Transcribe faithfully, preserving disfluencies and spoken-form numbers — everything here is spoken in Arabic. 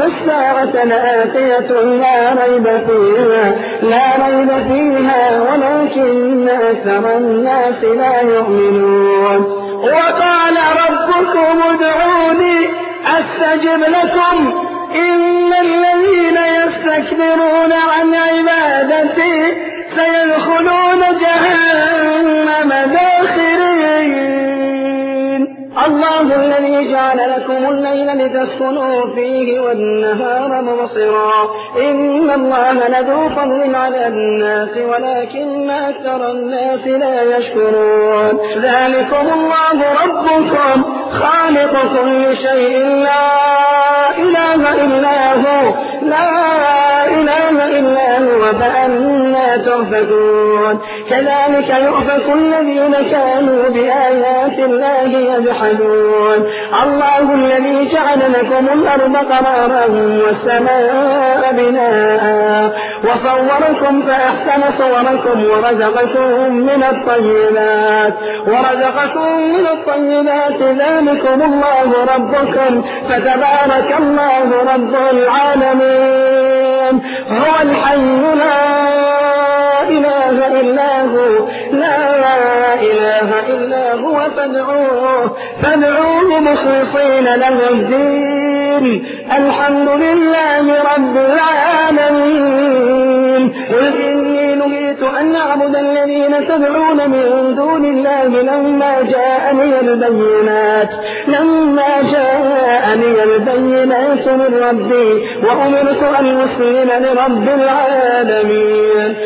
وإن الساعة لآتية لا ريب فيها لا ريب فيها ولكن أكثر الناس لا يؤمنون. وقال ربكم ادعوني أستجب لكم إن الذين يستكبرون عن عبادتي سيدخلون جهنم داخرين. الله الذي جعل لكم الليل لتسكنوا فيه والنهار مبصرا إن الله لذو فضل على الناس ولكن أكثر الناس لا يشكرون. ذلكم الله ربكم خالق كل شيء لا إله إلا هو لا إله إلا هو فأنى تؤفكون. كذلك يؤفك الذين كانوا بآيات الله يجحدون. الله الذي جعل لكم الأرض قرارا والسماء بناء وصوركم فأحسن صوركم ورزقكم من الطيبات ورزقكم من الطيبات ذلكم الله ربكم فتبارك الله رب العالمين. هو الحي لا إله إلا هو لا إله إلا هو فادعوه فادعوه مخلصين له الدين الحمد لله رب العالمين. قل إني نهيت أن أعبد الذين تدعون من دون الله لما جاءني البينات لما جاءني البينات من ربي وأمرت أن أسلم لرب العالمين.